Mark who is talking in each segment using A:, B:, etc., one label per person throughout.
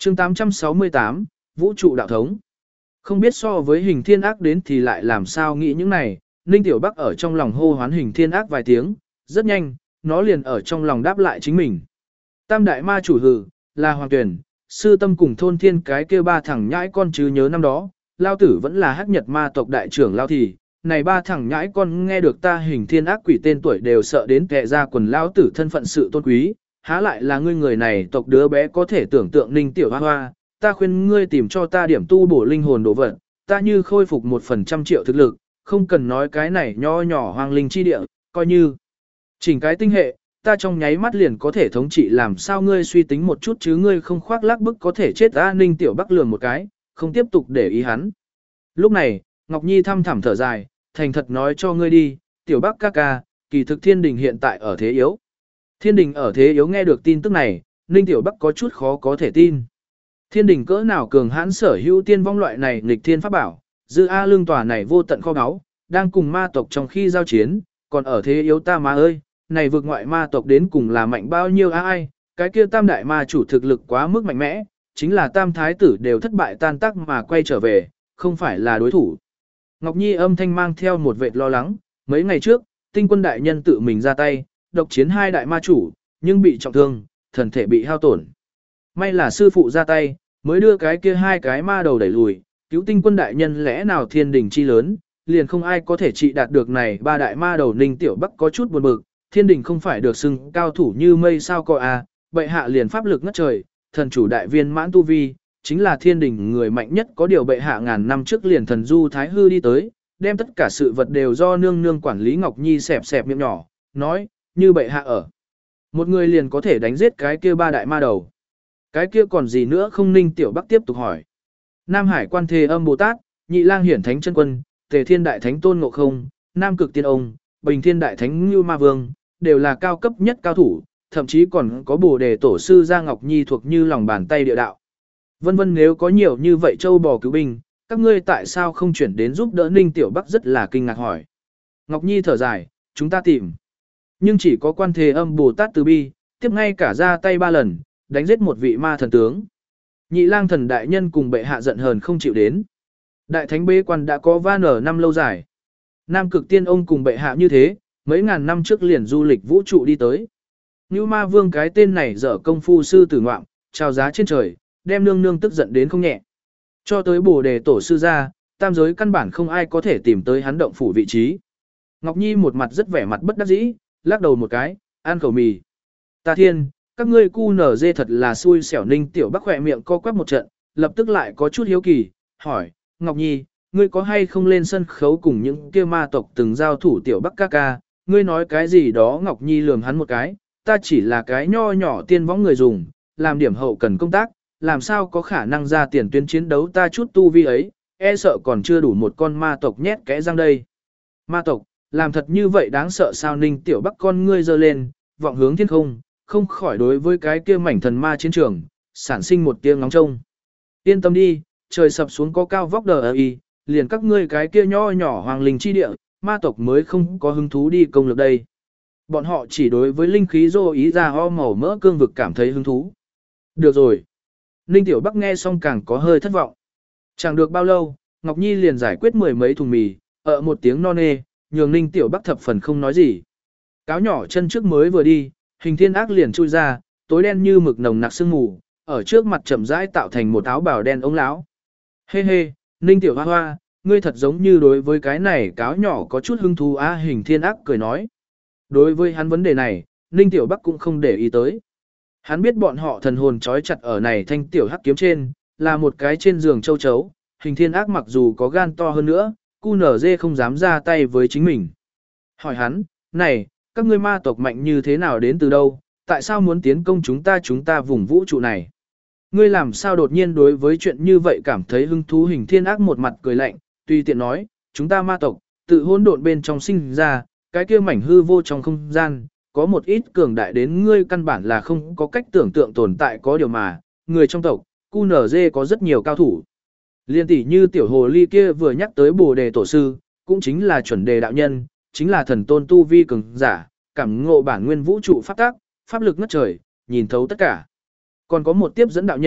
A: chương 868, Vũ trụ đạo thống. Không biết so với hình thiên ác đến thì lại làm sao nghĩ những này, Ninh Tiểu Bắc ở trong lòng hô hoán hình thiên ác vài tiếng, rất nhanh, nó liền ở trong lòng đáp lại chính mình. Tam đại ma chủ hừ, là Hoàng Tuyển, Sư Tâm cùng thôn thiên cái kia ba thằng nhãi con chứ nhớ năm đó, Lao Tử vẫn là hắc nhật ma tộc đại trưởng Lao thì, này ba thằng nhãi con nghe được ta hình thiên ác quỷ tên tuổi đều sợ đến kệ ra quần Lao Tử thân phận sự tôn quý, há lại là ngươi người này tộc đứa bé có thể tưởng tượng Ninh Tiểu Hoa Hoa, ta khuyên ngươi tìm cho ta điểm tu bổ linh hồn đồ vật, ta như khôi phục 1% thực lực, không cần nói cái này nho nhỏ hoang linh chi địa, coi như chỉnh cái tinh hệ, ta trong nháy mắt liền có thể thống trị làm sao ngươi suy tính một chút chứ ngươi không khoác lác bức có thể chết ta. Ninh Tiểu Bắc lườm một cái, không tiếp tục để ý hắn. Lúc này, Ngọc Nhi thăm thẳm thở dài, thành thật nói cho ngươi đi, Tiểu Bắc ca ca, kỳ thực Thiên Đình hiện tại ở thế yếu. Thiên Đình ở thế yếu nghe được tin tức này, Ninh Tiểu Bắc có chút khó có thể tin. Thiên Đình cỡ nào cường hãn sở hữu tiên vong loại này nghịch thiên pháp bảo, dư A lương tòa này vô tận kho báu, đang cùng ma tộc trong khi giao chiến, còn ở thế yếu ta má ơi, này vượt ngoại ma tộc đến cùng là mạnh bao nhiêu ai, cái kia tam đại ma chủ thực lực quá mức mạnh mẽ, chính là tam thái tử đều thất bại tan tác mà quay trở về, không phải là đối thủ. Ngọc Nhi âm thanh mang theo một vệt lo lắng, mấy ngày trước, tinh quân đại nhân tự mình ra tay, độc chiến hai đại ma chủ, nhưng bị trọng thương, thần thể bị hao tổn. May là sư phụ ra tay, mới đưa cái kia hai cái ma đầu đẩy lùi, cứu tinh quân đại nhân lẽ nào Thiên Đình chi lớn, liền không ai có thể trị đạt được này ba đại ma đầu. Ninh Tiểu Bắc có chút buồn bực, Thiên Đình không phải được xưng cao thủ như mây sao coi à, bệ hạ liền pháp lực ngất trời, thần chủ đại viên mãn tu vi, chính là Thiên Đình người mạnh nhất có điều bệ hạ ngàn năm trước liền thần du thái hư đi tới, đem tất cả sự vật đều do nương nương quản lý. Ngọc Nhi xẹp xẹp miệng nhỏ, nói, như bệ hạ ở. Một người liền có thể đánh giết cái kia ba đại ma đầu. Cái kia còn gì nữa không? Ninh Tiểu Bắc tiếp tục hỏi. Nam Hải Quan Thế Âm Bồ Tát, Nhị Lang Hiển Thánh Chân Quân, Tề Thiên Đại Thánh Tôn Ngộ Không, Nam Cực Tiên Ông, Bình Thiên Đại Thánh Ngưu Ma Vương, đều là cao cấp nhất cao thủ, thậm chí còn có Bồ Đề Tổ sư Gia Ngọc Nhi thuộc như lòng bàn tay địa đạo. Vân vân, nếu có nhiều như vậy châu bò cứu binh, các ngươi tại sao không chuyển đến giúp đỡ? Ninh Tiểu Bắc rất là kinh ngạc hỏi. Ngọc Nhi thở dài, chúng ta tìm. Nhưng chỉ có Quan Thế Âm Bồ Tát từ bi, tiếp ngay cả ra tay 3 lần, đánh giết một vị ma thần tướng. Nhị Lang Thần đại nhân cùng bệ hạ giận hờn không chịu đến. Đại thánh bế quan đã có van ở năm lâu dài. Nam Cực Tiên Ông cùng bệ hạ như thế, mấy ngàn năm trước liền du lịch vũ trụ đi tới. Như Ma Vương cái tên này dở công phu sư tử ngoạm, trao giá trên trời, đem nương nương tức giận đến không nhẹ. Cho tới Bồ Đề Tổ sư ra, tam giới căn bản không ai có thể tìm tới hắn động phủ vị trí. Ngọc Nhi một mặt rất vẻ mặt bất đắc dĩ, lắc đầu một cái, ăn khẩu mì. Ta thiên, các ngươi cu nở dê thật là xui xẻo. Ninh Tiểu Bắc khỏe miệng co quắp một trận, lập tức lại có chút hiếu kỳ, hỏi, Ngọc Nhi, ngươi có hay không lên sân khấu cùng những kia ma tộc từng giao thủ? Tiểu Bắc ca ca, ngươi nói cái gì đó? Ngọc Nhi lườm hắn một cái, ta chỉ là cái nho nhỏ tiên võng người dùng, làm điểm hậu cần công tác, làm sao có khả năng ra tiền tuyến chiến đấu? Ta chút tu vi ấy, e sợ còn chưa đủ một con ma tộc nhét kẽ răng đây. Ma tộc, làm thật như vậy đáng sợ sao? Ninh Tiểu Bắc con ngươi giơ lên, vọng hướng thiên không, không khỏi đối với cái kia mảnh thần ma chiến trường, sản sinh một tia ngóng trông. Yên tâm đi, trời sập xuống có cao vóc đờ y, liền các ngươi cái kia nho nhỏ hoàng linh chi địa, ma tộc mới không có hứng thú đi công lược đây. Bọn họ chỉ đối với linh khí rô ý ra ho màu mỡ cương vực cảm thấy hứng thú. Được rồi. Ninh Tiểu Bắc nghe xong càng có hơi thất vọng. Chẳng được bao lâu, Ngọc Nhi liền giải quyết 10 mấy thùng mì, một tiếng no nê, nhường Ninh Tiểu Bắc thập phần không nói gì. Cáo nhỏ chân trước mới vừa đi, hình thiên ác liền chui ra, tối đen như mực nồng nặc sương mù, ở trước mặt chậm rãi tạo thành một áo bào đen ống lão. Hê hê, Ninh Tiểu Hoa Hoa, ngươi thật giống như đối với cái này cáo nhỏ có chút hứng thú á. Hình thiên ác cười nói. Đối với hắn vấn đề này, Ninh Tiểu Bắc cũng không để ý tới. Hắn biết bọn họ thần hồn trói chặt ở này thanh tiểu hắc kiếm trên, là một cái trên giường châu chấu. Hình thiên ác mặc dù có gan to hơn nữa, cu nở dê không dám ra tay với chính mình. Hỏi hắn, này, các ngươi ma tộc mạnh như thế nào, đến từ đâu, tại sao muốn tiến công chúng ta vùng vũ trụ này? Ngươi làm sao đột nhiên đối với chuyện như vậy cảm thấy hứng thú? Hình thiên ác một mặt cười lạnh, tùy tiện nói, chúng ta ma tộc, tự hỗn độn bên trong sinh ra, cái kia mảnh hư vô trong không gian, có một ít cường đại đến ngươi căn bản là không có cách tưởng tượng tồn tại. Có điều mà, người trong tộc, QNZ có rất nhiều cao thủ. Liên tỷ như tiểu hồ ly kia vừa nhắc tới Bồ Đề Tổ sư, cũng chính là chuẩn đề đạo nhân, chính là thần tôn tu vi cường giả, cảm ngộ bản nguyên vũ trụ pháp tác, pháp lực ngất trời, nhìn thấu tất cả. Còn có một tiếp dẫn đạo nhân,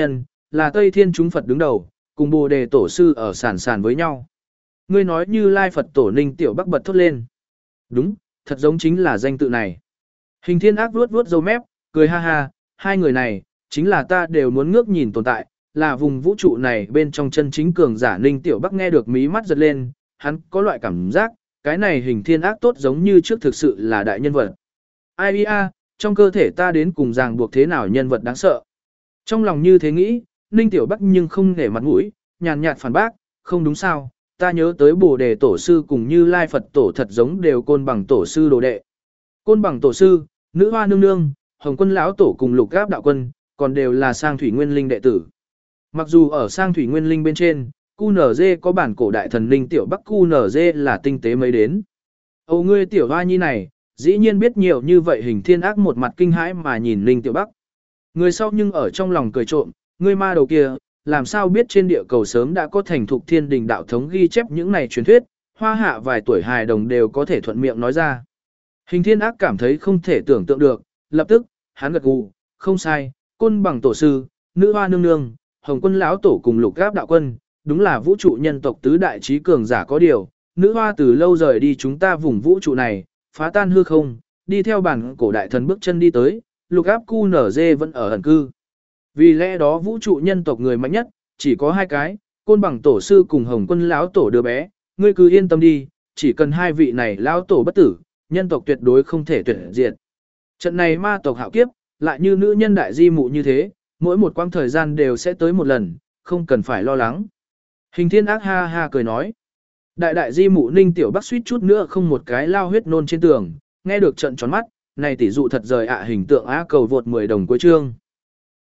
A: là Tây Thiên chúng Phật đứng đầu, cùng Bồ Đề Tổ sư ở sàn sàn với nhau. Ngươi nói Như Lai Phật Tổ Ninh Tiểu Bắc bật thốt lên. Đúng, thật giống chính là danh tự này. Hình Thiên Ác vuốt vuốt râu mép, cười ha ha, hai người này, chính là ta đều muốn ngước nhìn tồn tại, là vùng vũ trụ này bên trong chân chính cường giả. Ninh Tiểu Bắc nghe được mí mắt giật lên, hắn có loại cảm giác, cái này Hình Thiên Ác tốt giống như trước thực sự là đại nhân vật. Ai a, trong cơ thể ta đến cùng ràng buộc thế nào nhân vật đáng sợ. Trong lòng như thế nghĩ, Ninh Tiểu Bắc nhưng không nể mặt mũi, nhàn nhạt phản bác, không đúng sao, ta nhớ tới Bồ Đề Tổ sư cùng Như Lai Phật Tổ thật giống đều Côn Bằng Tổ sư đồ đệ. Côn Bằng Tổ sư, Nữ Hoa nương nương, Hồng Quân lão tổ cùng Lục Áp đạo quân, còn đều là Sang Thủy Nguyên Linh đệ tử. Mặc dù ở Sang Thủy Nguyên Linh bên trên, QNZ có bản cổ đại thần Ninh Tiểu Bắc QNZ là tinh tế mấy đến. Ồ ngươi tiểu hoa nhi này, dĩ nhiên biết nhiều như vậy. Hình Thiên Ác một mặt kinh hãi mà nhìn Ninh Tiểu Bắc. Người sau nhưng ở trong lòng cười trộm, ngươi ma đầu kia, làm sao biết trên địa cầu sớm đã có thành thục thiên đình đạo thống ghi chép những này truyền thuyết, hoa hạ vài tuổi hài đồng đều có thể thuận miệng nói ra. Hình Thiên Ác cảm thấy không thể tưởng tượng được, lập tức, hắn gật gù, không sai, Côn Bằng Tổ sư, Nữ Hoa nương nương, Hồng Quân lão tổ cùng Lục Áp đạo quân, đúng là vũ trụ nhân tộc tứ đại trí cường giả có điều, Nữ Hoa từ lâu rời đi chúng ta vùng vũ trụ này, phá tan hư không, đi theo bản cổ đại thần bước chân đi tới, Lục Áp QNZ vẫn ở ẩn cư. Vì lẽ đó vũ trụ nhân tộc người mạnh nhất, chỉ có hai cái, Côn Bằng Tổ sư cùng Hồng Quân lão tổ đứa bé, ngươi cứ yên tâm đi, chỉ cần hai vị này lão tổ bất tử, nhân tộc tuyệt đối không thể tuyệt diệt. Trận này ma tộc hạo kiếp, lại như nữ nhân đại di mụ như thế, mỗi một quãng thời gian đều sẽ tới một lần, không cần phải lo lắng. Hình Thiên Ác ha ha cười nói. Đại di mụ Ninh Tiểu Bắc suýt chút nữa không một cái lao huyết nôn trên tường, nghe được trận tròn mắt, này tỷ dụ thật rời ạ. Hình tượng á cầu vượt 10 đồng cuối chương.